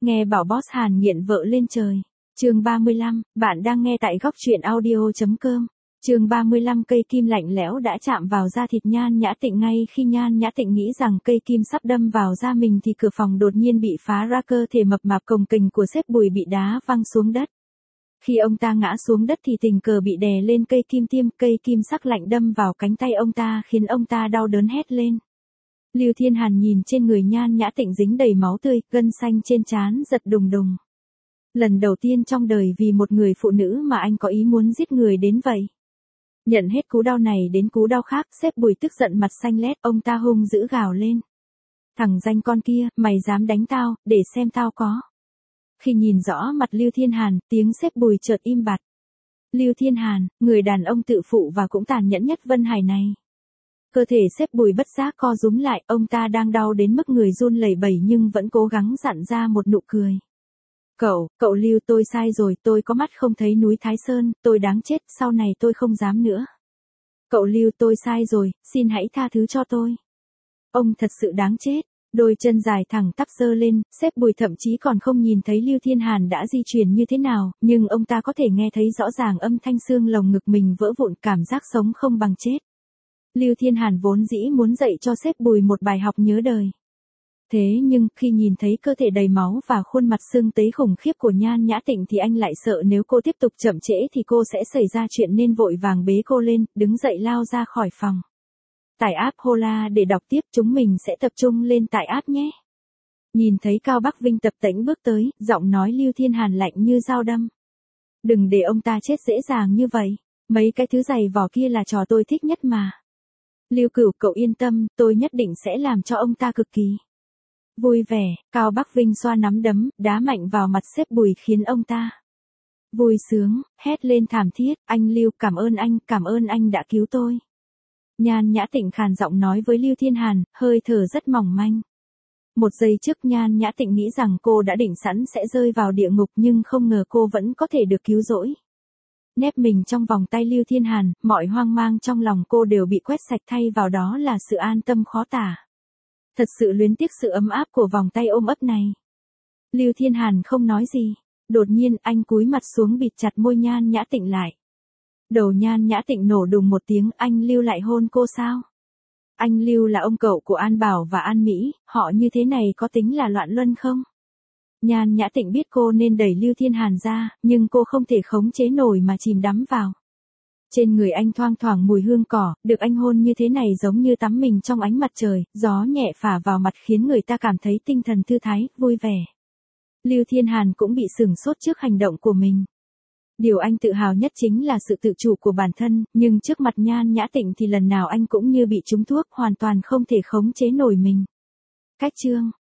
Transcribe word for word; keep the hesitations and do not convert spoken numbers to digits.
Nghe bảo boss Hàn nghiện vợ lên trời. Chương ba mươi lăm, bạn đang nghe tại góc truyện audio chấm com. Chương ba mươi lăm, cây kim lạnh lẽo đã chạm vào da thịt Nhan Nhã Tịnh. Ngay khi Nhan Nhã Tịnh nghĩ rằng cây kim sắp đâm vào da mình thì cửa phòng đột nhiên bị phá ra, cơ thể mập mạp cồng kềnh của sếp Bùi bị đá văng xuống đất. Khi ông ta ngã xuống đất thì tình cờ bị đè lên cây kim tiêm, cây kim sắc lạnh đâm vào cánh tay ông ta khiến ông ta đau đớn hét lên. Lưu Thiên Hàn nhìn trên người Nhan Nhã Tịnh dính đầy máu tươi, gân xanh trên trán giật đùng đùng. Lần đầu tiên trong đời vì một người phụ nữ mà anh có ý muốn giết người đến vậy. Nhận hết cú đau này đến cú đau khác, sếp Bùi tức giận mặt xanh lét, ông ta hung dữ gào lên. Thằng danh con kia, mày dám đánh tao, để xem tao có. Khi nhìn rõ mặt Lưu Thiên Hàn, tiếng sếp Bùi chợt im bặt. Lưu Thiên Hàn, người đàn ông tự phụ và cũng tàn nhẫn nhất Vân Hải này. Cơ thể sếp Bùi bất giác co rúm lại, ông ta đang đau đến mức người run lẩy bẩy nhưng vẫn cố gắng dặn ra một nụ cười. Cậu, cậu Lưu, tôi sai rồi, tôi có mắt không thấy núi Thái Sơn, tôi đáng chết, sau này tôi không dám nữa. Cậu Lưu, tôi sai rồi, xin hãy tha thứ cho tôi. Ông thật sự đáng chết. Đôi chân dài thẳng tắp giơ lên, sếp Bùi thậm chí còn không nhìn thấy Lưu Thiên Hàn đã di chuyển như thế nào, nhưng ông ta có thể nghe thấy rõ ràng âm thanh xương lồng ngực mình vỡ vụn, cảm giác sống không bằng chết. Lưu Thiên Hàn vốn dĩ muốn dạy cho sếp Bùi một bài học nhớ đời. Thế nhưng, khi nhìn thấy cơ thể đầy máu và khuôn mặt sưng tấy khủng khiếp của Nhan Nhã Tịnh thì anh lại sợ nếu cô tiếp tục chậm trễ thì cô sẽ xảy ra chuyện nên vội vàng bế cô lên, đứng dậy lao ra khỏi phòng. Tải app Hola để đọc tiếp, chúng mình sẽ tập trung lên tải app nhé. Nhìn thấy Cao Bắc Vinh tập tễnh bước tới, giọng nói Lưu Thiên Hàn lạnh như dao đâm. Đừng để ông ta chết dễ dàng như vậy, mấy cái thứ giày vò kia là trò tôi thích nhất mà. Lưu Cửu, cậu yên tâm, tôi nhất định sẽ làm cho ông ta cực kỳ vui vẻ. Cao Bắc Vinh xoa nắm đấm, đá mạnh vào mặt sếp Bùi khiến ông ta vui sướng, hét lên thảm thiết, anh Lưu, cảm ơn anh, cảm ơn anh đã cứu tôi. Nhan Nhã Tịnh khàn giọng nói với Lưu Thiên Hàn, hơi thở rất mỏng manh. Một giây trước Nhan Nhã Tịnh nghĩ rằng cô đã định sẵn sẽ rơi vào địa ngục nhưng không ngờ cô vẫn có thể được cứu rỗi. Nép mình trong vòng tay Lưu Thiên Hàn, mọi hoang mang trong lòng cô đều bị quét sạch, thay vào đó là sự an tâm khó tả. Thật sự luyến tiếc sự ấm áp của vòng tay ôm ấp này. Lưu Thiên Hàn không nói gì. Đột nhiên anh cúi mặt xuống bịt chặt môi Nhan Nhã Tịnh lại. Đầu Nhan Nhã Tịnh nổ đùng một tiếng, anh Lưu lại hôn cô sao? Anh Lưu là ông cậu của An Bảo và An Mỹ, họ như thế này có tính là loạn luân không? Nhan Nhã Tịnh biết cô nên đẩy Lưu Thiên Hàn ra, nhưng cô không thể khống chế nổi mà chìm đắm vào. Trên người anh thoang thoảng mùi hương cỏ, được anh hôn như thế này giống như tắm mình trong ánh mặt trời, gió nhẹ phả vào mặt khiến người ta cảm thấy tinh thần thư thái, vui vẻ. Lưu Thiên Hàn cũng bị sửng sốt trước hành động của mình. Điều anh tự hào nhất chính là sự tự chủ của bản thân, nhưng trước mặt Nhan Nhã Tịnh thì lần nào anh cũng như bị trúng thuốc, hoàn toàn không thể khống chế nổi mình. Cách chương